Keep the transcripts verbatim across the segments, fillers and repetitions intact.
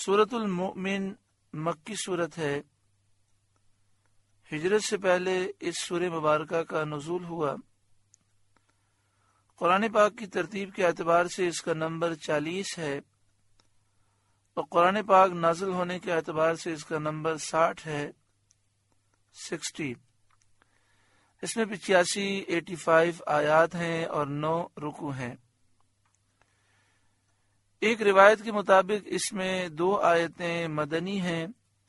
سورۃ المؤمن مکی صورت ہے۔ ہجرت سے پہلے اس سورہ مبارکہ کا نزول ہوا۔ قرآن پاک کی ترتیب کے اعتبار سے اس کا نمبر چالیس ہے اور قرآن پاک نازل ہونے کے اعتبار سے اس کا نمبر ساٹھ ہے، سکسٹی۔ اس میں پچاسی ایٹی فائیو آیات ہیں اور نو رکوع ہیں۔ ایک روایت کے مطابق اس میں دو آیتیں مدنی ہیں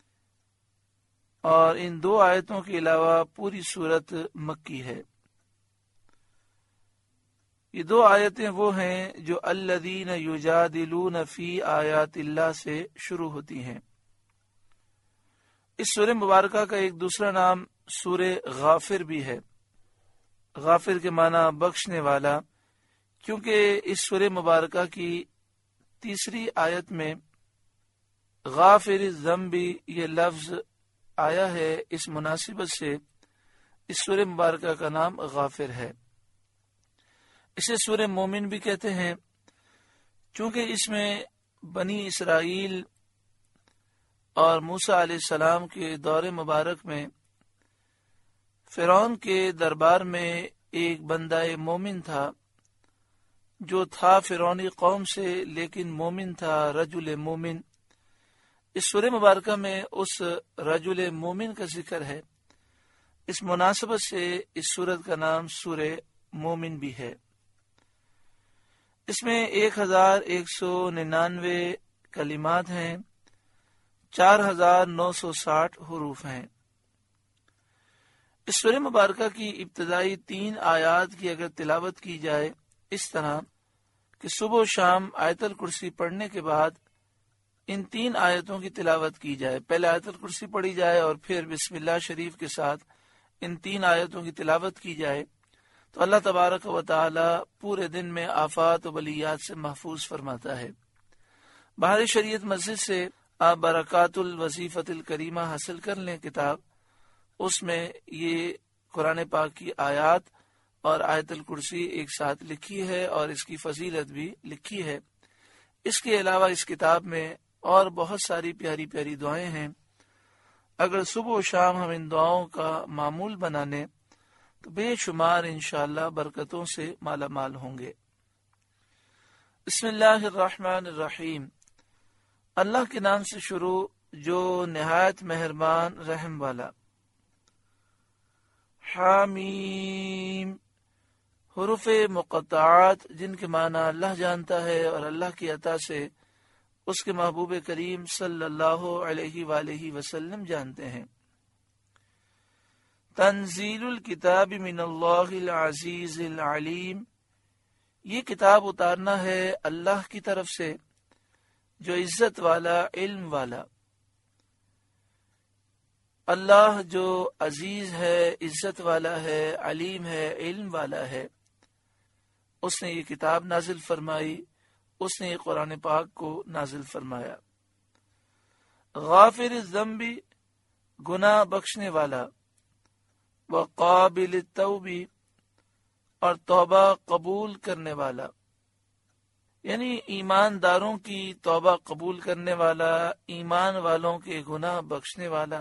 اور ان دو آیتوں کے علاوہ پوری سورت مکی ہے۔ یہ دو آیتیں وہ ہیں جو الذین یجادلون فی آیات اللہ سے شروع ہوتی ہیں۔ اس سورہ مبارکہ کا ایک دوسرا نام سورہ غافر بھی ہے۔ غافر کے معنی بخشنے والا، کیونکہ اس سورہ مبارکہ کی تیسری آیت میں غافر الذنب یہ لفظ آیا ہے، اس مناسبت سے اس سورہ مبارکہ کا نام غافر ہے۔ اسے سورہ مومن بھی کہتے ہیں، چونکہ اس میں بنی اسرائیل اور موسیٰ علیہ السلام کے دور مبارک میں فرعون کے دربار میں ایک بندہ مومن تھا جو تھا فرعونی قوم سے لیکن مومن تھا، رجل مومن۔ اس سورہ مبارکہ میں اس رجل مومن کا ذکر ہے، اس مناسبت سے اس سورت کا نام سورہ مومن بھی ہے۔ اس میں ایک ہزار ایک سو ننانوے کلمات ہیں، چار ہزار نو سو ساٹھ حروف ہیں۔ اس سورہ مبارکہ کی ابتدائی تین آیات کی اگر تلاوت کی جائے اس طرح کہ صبح و شام آیت الکرسی پڑھنے کے بعد ان تین آیتوں کی تلاوت کی جائے، پہلے آیت الکرسی پڑھی جائے اور پھر بسم اللہ شریف کے ساتھ ان تین آیتوں کی تلاوت کی جائے تو اللہ تبارک و تعالی پورے دن میں آفات و بلیات سے محفوظ فرماتا ہے۔ بہار شریعت مسجد سے آپ برکات الوظیفۃ الکریمہ حاصل کر لیں کتاب، اس میں یہ قرآن پاک کی آیات اور آیت الکرسی ایک ساتھ لکھی ہے اور اس کی فضیلت بھی لکھی ہے۔ اس کے علاوہ اس کتاب میں اور بہت ساری پیاری پیاری دعائیں ہیں۔ اگر صبح و شام ہم ان دعاؤں کا معمول بنانے تو بے شمار انشاءاللہ برکتوں سے مالا مال ہوں گے۔ بسم اللہ الرحمن الرحیم، اللہ کے نام سے شروع جو نہایت مہربان رحم والا۔ حامیم، حروف مقطعات جن کے معنی اللہ جانتا ہے اور اللہ کی عطا سے اس کے محبوب کریم صلی اللہ علیہ وآلہ وسلم جانتے ہیں۔ تنزیل الکتاب من اللہ العزیز العلیم، یہ کتاب اتارنا ہے اللہ کی طرف سے جو عزت والا، علم والا۔ اللہ جو عزیز ہے، عزت والا ہے، علیم ہے، علم والا ہے، اس نے یہ کتاب نازل فرمائی، اس نے یہ قرآن پاک کو نازل فرمایا۔ غافر الذنب، گناہ بخشنے والا، وقابل التوب، اور توبہ قبول کرنے والا، یعنی ایمانداروں کی توبہ قبول کرنے والا، ایمان والوں کے گناہ بخشنے والا۔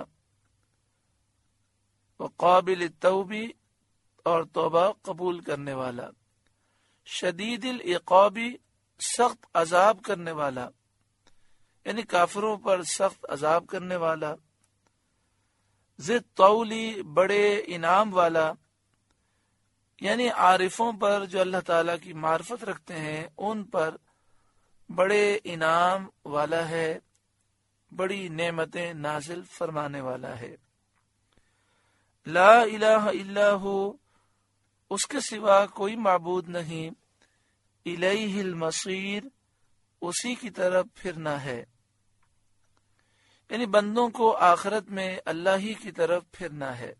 وقابل التوب، اور توبہ قبول کرنے والا۔ شدید العقاب، سخت عذاب کرنے والا، یعنی کافروں پر سخت عذاب کرنے والا۔ ذی الطول، بڑے انعام والا، یعنی عارفوں پر جو اللہ تعالیٰ کی معرفت رکھتے ہیں ان پر بڑے انعام والا ہے، بڑی نعمتیں نازل فرمانے والا ہے۔ لا الہ الا ہو، اس کے سوا کوئی معبود نہیں، الیہ المصیر، اسی کی طرف پھرنا ہے، یعنی بندوں کو آخرت میں اللہ ہی کی طرف پھرنا ہے۔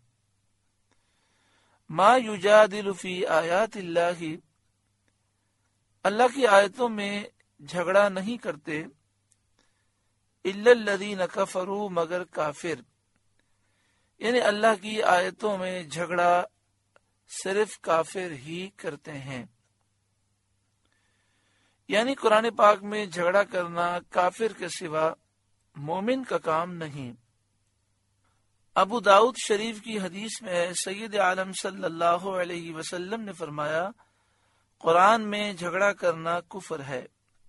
ما یجادل فی آیات اللہ، اللہ کی آیتوں میں جھگڑا نہیں کرتے، الا الذین کفروا، مگر کافر، یعنی اللہ کی آیتوں میں جھگڑا صرف کافر ہی کرتے ہیں۔ یعنی قرآن پاک میں جھگڑا کرنا کافر کے سوا مومن کا کام نہیں۔ ابو داؤد شریف کی حدیث میں سید عالم صلی اللہ علیہ وسلم نے فرمایا، قرآن میں جھگڑا کرنا کفر ہے۔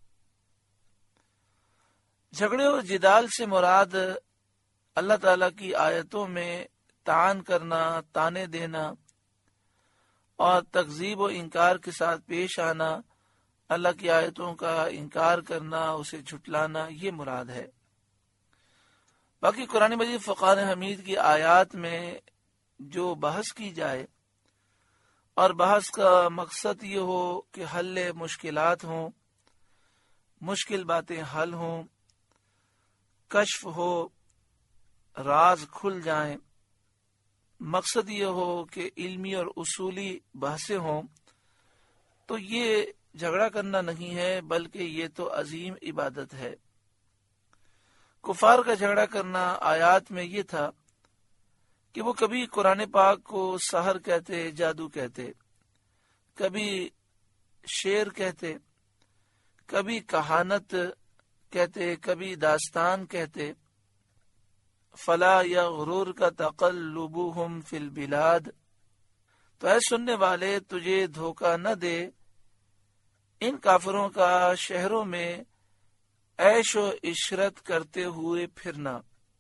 جھگڑے اور جدال سے مراد اللہ تعالیٰ کی آیتوں میں طعن کرنا، تانے دینا اور تکذیب و انکار کے ساتھ پیش آنا، اللہ کی آیتوں کا انکار کرنا، اسے جھٹلانا، یہ مراد ہے۔ باقی قرآن مجید فقان حمید کی آیات میں جو بحث کی جائے اور بحث کا مقصد یہ ہو کہ حل مشکلات ہوں، مشکل باتیں حل ہوں، کشف ہو، راز کھل جائیں، مقصد یہ ہو کہ علمی اور اصولی بحثیں ہوں، تو یہ جھگڑا کرنا نہیں ہے، بلکہ یہ تو عظیم عبادت ہے۔ کفار کا جھگڑا کرنا آیات میں یہ تھا کہ وہ کبھی قرآن پاک کو سحر کہتے، جادو کہتے، کبھی شعر کہتے، کبھی کہانت کہتے، کبھی داستان کہتے۔ فلا یغرور کا تقلبہم فی البلاد، تو اے سننے والے تجھے دھوکہ نہ دے ان کافروں کا شہروں میں عیش و عشرت کرتے ہوئے پھرنا،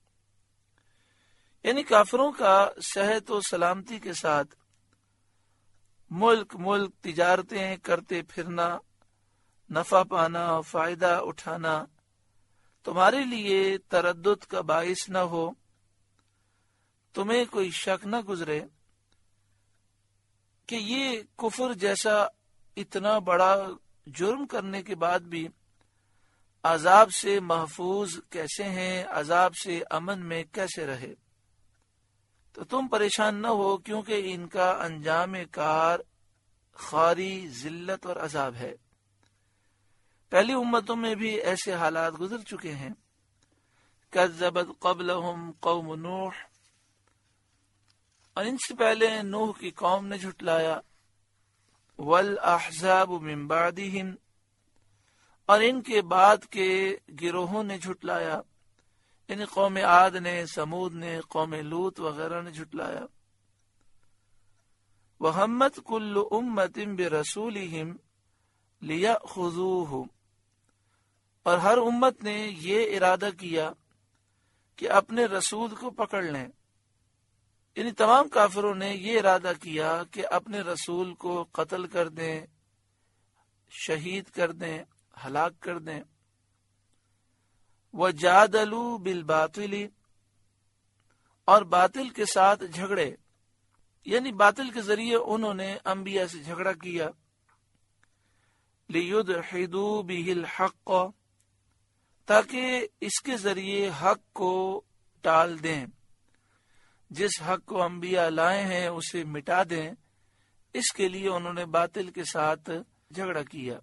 یعنی کافروں کا صحت و سلامتی کے ساتھ ملک ملک تجارتیں کرتے پھرنا، نفع پانا، فائدہ اٹھانا تمہارے لیے تردد کا باعث نہ ہو، تمہیں کوئی شک نہ گزرے کہ یہ کفر جیسا اتنا بڑا جرم کرنے کے بعد بھی عذاب سے محفوظ کیسے ہیں، عذاب سے امن میں کیسے رہے۔ تو تم پریشان نہ ہو، کیونکہ ان کا انجام کار خواری، ذلت اور عذاب ہے۔ پہلی امتوں میں بھی ایسے حالات گزر چکے ہیں۔ کذبت قبلہم قوم نوح، اور ان سے پہلے نوح کی قوم نے جھٹلایا، والاحزاب من بعدہم، اور ان کے بعد کے گروہوں نے جھٹلایا، یعنی قوم عاد نے، سمود نے، قوم لوط وغیرہ نے جھٹلایا۔ وہمت کل امت برسولہم لیأخذوہ، اور ہر امت نے یہ ارادہ کیا کہ اپنے رسول کو پکڑ لیں، یعنی تمام کافروں نے یہ ارادہ کیا کہ اپنے رسول کو قتل کر دیں، شہید کر دیں، ہلاک کر دیں۔ وَجَادَلُوا بِالْبَاطِلِ، اور باطل کے ساتھ جھگڑے، یعنی باطل کے ذریعے انہوں نے انبیاء سے جھگڑا کیا۔ لِيُدْحِضُوا بِهِ الْحَقَّ، تاکہ اس کے ذریعے حق کو ٹال دیں، جس حق کو انبیاء لائے ہیں اسے مٹا دیں، اس کے لیے انہوں نے باطل کے ساتھ جھگڑا کیا۔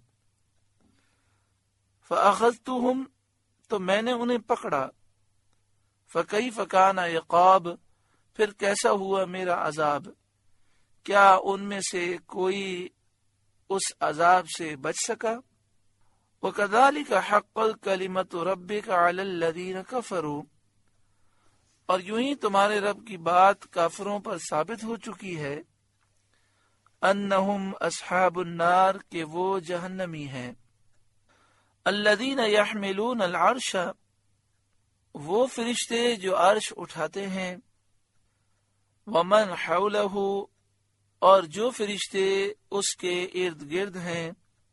فَأَخَذْتُهُمْ، تو میں نے انہیں پکڑا۔ فَكَيْفَ كَانَ عِقَابِ، پھر کیسا ہوا میرا عذاب، کیا ان میں سے کوئی اس عذاب سے بچ سکا؟ وَكَذَلِكَ حَقَّتْ كَلِمَةُ رَبِّكَ عَلَى الَّذِينَ كَفَرُوا، اور یوں ہی تمہارے رب کی بات کافروں پر ثابت ہو چکی ہے، انہم اصحاب النار، کہ وہ جہنمی ہیں، الذین یحملون العرش، وہ فرشتے جو عرش اٹھاتے ہیں، ومن حولہ، اور جو فرشتے اس کے ارد گرد ہیں،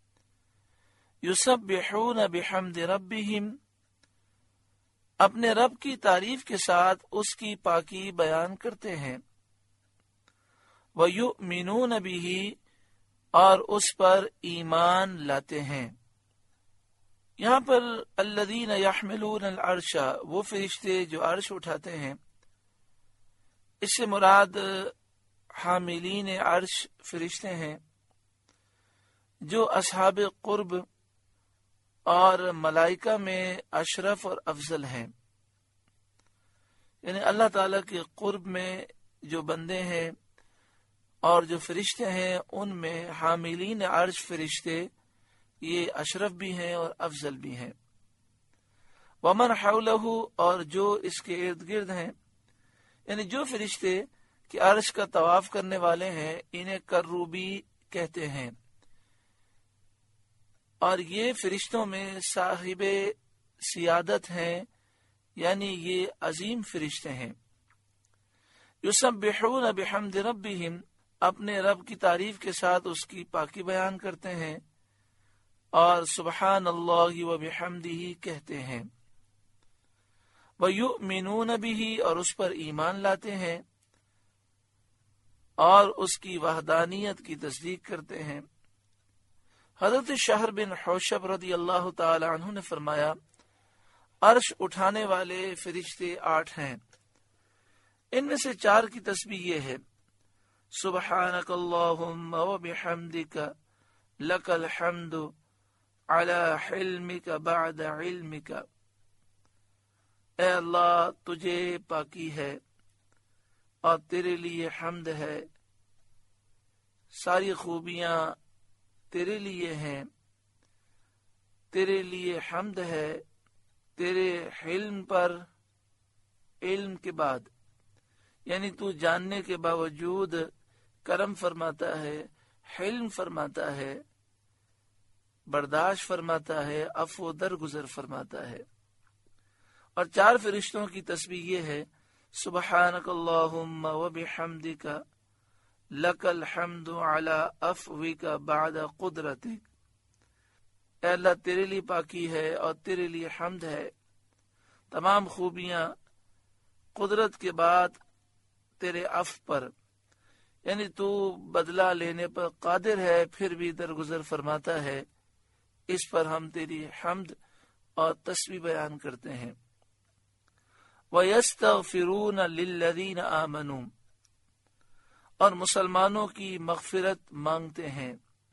یسبحون بحمد ربہم، اپنے رب کی تعریف کے ساتھ اس کی پاکی بیان کرتے ہیں، وَيُؤْمِنُونَ بِهِ، اور اس پر ایمان لاتے ہیں۔ یہاں پر الذین یحملون العرش، وہ فرشتے جو عرش اٹھاتے ہیں، اس سے مراد حاملین عرش فرشتے ہیں جو اصحاب قرب اور ملائکہ میں اشرف اور افضل ہیں، یعنی اللہ تعالیٰ کے قرب میں جو بندے ہیں اور جو فرشتے ہیں، ان میں حاملین عرش فرشتے یہ اشرف بھی ہیں اور افضل بھی ہیں۔ ومن حولہ اور جو اس کے ارد گرد ہیں، یعنی جو فرشتے کہ عرش کا طواف کرنے والے ہیں انہیں کروبی کہتے ہیں، اور یہ فرشتوں میں صاحب سیادت ہیں، یعنی یہ عظیم فرشتے ہیں۔ یسبحون بحمد ربہم، اپنے رب کی تعریف کے ساتھ اس کی پاکی بیان کرتے ہیں، اور سبحان اللہ و بحمدہ کہتے ہیں۔ وَيُؤْمِنُونَ بِهِ، اور اس پر ایمان لاتے ہیں اور اس کی وحدانیت کی تصدیق کرتے ہیں۔ حضرت شہر بن حوشب رضی اللہ تعالی عنہ نے فرمایا، عرش اٹھانے والے فرشتے آٹھ ہیں، ان میں سے چار کی تسبیح یہ ہے، سبحانک اللہم و بحمدک لک الحمد علی حلمک بعد علمک، اے اللہ تجھے پاکی ہے اور تیرے لیے حمد ہے، ساری خوبیاں تیرے لیے ہیں، تیرے لیے حمد ہے تیرے حلم پر، علم کے بعد، یعنی تو جاننے کے باوجود کرم فرماتا ہے، حلم فرماتا ہے، برداشت فرماتا ہے، عفو درگزر فرماتا ہے۔ اور چار فرشتوں کی تسبیح یہ ہے، سبحانک اللہم و بحمدک لک الحمد علی عفوک بعد قدرتک، اے اللہ تیرے لیے پاکی ہے اور تیرے لیے حمد ہے، تمام خوبیاں قدرت کے بعد تیرے عفو پر، یعنی تو بدلہ لینے پر قادر ہے پھر بھی درگزر فرماتا ہے، اس پر ہم تیری حمد اور تسبیح بیان کرتے ہیں۔ وَيَسْتَغْفِرُونَ لِلَّذِينَ آمَنُوا، اور مسلمانوں کی مغفرت مانگتے ہیں،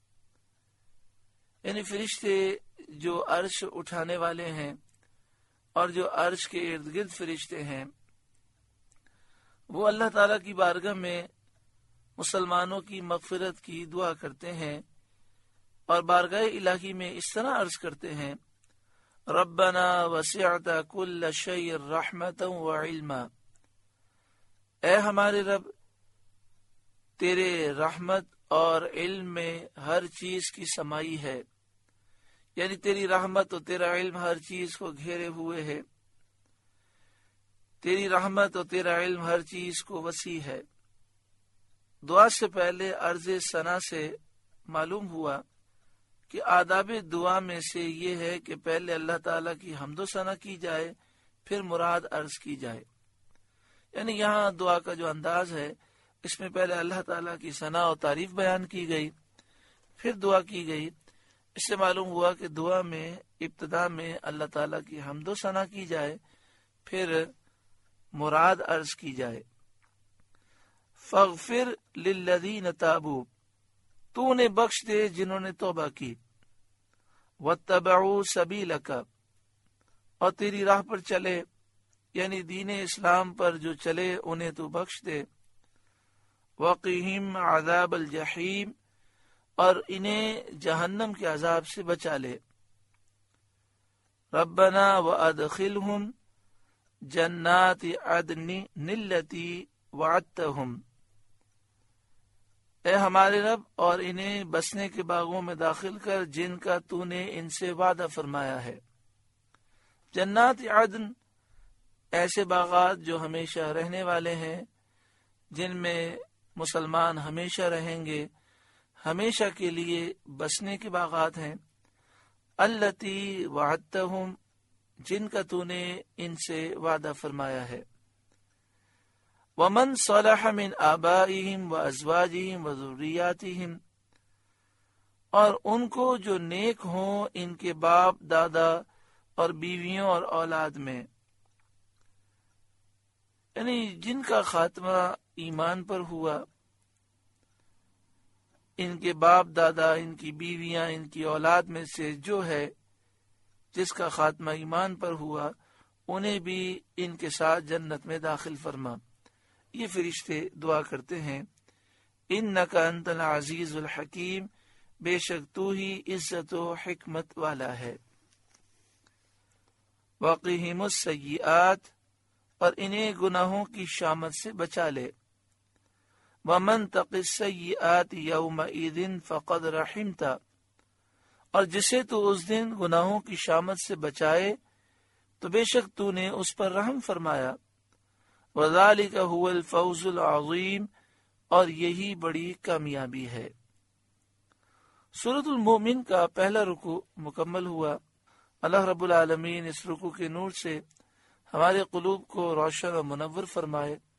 یعنی فرشتے جو عرش اٹھانے والے ہیں اور جو عرش کے ارد گرد فرشتے ہیں وہ اللہ تعالیٰ کی بارگاہ میں مسلمانوں کی مغفرت کی دعا کرتے ہیں، اور بارگاہ الہی میں اس طرح عرض کرتے ہیں، ربنا وسعت کل شیء رحمتا وعلما، اے ہمارے رب تیرے رحمت اور علم میں ہر چیز کی سمائی ہے، یعنی تیری رحمت اور تیرا علم ہر چیز کو گھیرے ہوئے ہے، تیری رحمت اور تیرا علم ہر چیز کو وسیع ہے۔ دعا سے پہلے عرض ثنا سے معلوم ہوا کہ آداب دعا میں سے یہ ہے کہ پہلے اللہ تعالیٰ کی حمد و ثنا کی جائے، پھر مراد عرض کی جائے، یعنی یہاں دعا کا جو انداز ہے اس میں پہلے اللہ تعالیٰ کی ثنا و تعریف بیان کی گئی، پھر دعا کی گئی۔ اس سے معلوم ہوا کہ دعا میں ابتدا میں اللہ تعالیٰ کی حمد و ثنا کی جائے، پھر مراد عرض کی جائے۔ فاغفر للذین تابوا، تو انہیں بخش دے جنہوں نے توبہ کی، واتبعوا سبیلک، اور تیری راہ پر چلے، یعنی دین اسلام پر جو چلے انہیں تو بخش دے، وقہم عذاب الجحیم، اور انہیں جہنم کے عذاب سے بچا لے، ربنا وادخلہم جنات عدن التی وعدتہم، اے ہمارے رب اور انہیں بسنے کے باغوں میں داخل کر جن کا تو نے ان سے وعدہ فرمایا ہے۔ جنات عدن ایسے باغات جو ہمیشہ رہنے والے ہیں، جن میں مسلمان ہمیشہ رہیں گے، ہمیشہ کے لیے بسنے کے باغات ہیں، التی وعدتہم، جن کا تو نے ان سے وعدہ فرمایا ہے۔ ومن صلح من آبائہم وازواجہم وذریاتہم، اور ان کو جو نیک ہوں ان کے باپ دادا اور بیویوں اور اولاد میں، یعنی جن کا خاتمہ ایمان پر ہوا، ان کے باپ دادا، ان کی بیویاں، ان کی اولاد میں سے جو ہے جس کا خاتمہ ایمان پر ہوا، انہیں بھی ان کے ساتھ جنت میں داخل فرما۔ یہ فرشتے دعا کرتے ہیں، انک انت العزیز الحکیم، بے شک تو ہی عزت و حکمت والا ہے۔ وقہم السیئات، اور انہیں گناہوں کی شامت سے بچا لے۔ ومن تق السیئات یومئذ فقد رحمتہ، اور جسے تو اس دن گناہوں کی شامت سے بچائے تو بے شک تو نے اس پر رحم فرمایا۔ وذالک هو الفوز العظیم، اور یہی بڑی کامیابی ہے۔ سورۃ المومن کا پہلا رکوع مکمل ہوا۔ اللہ رب العالمین اس رکوع کے نور سے ہمارے قلوب کو روشن و منور فرمائے۔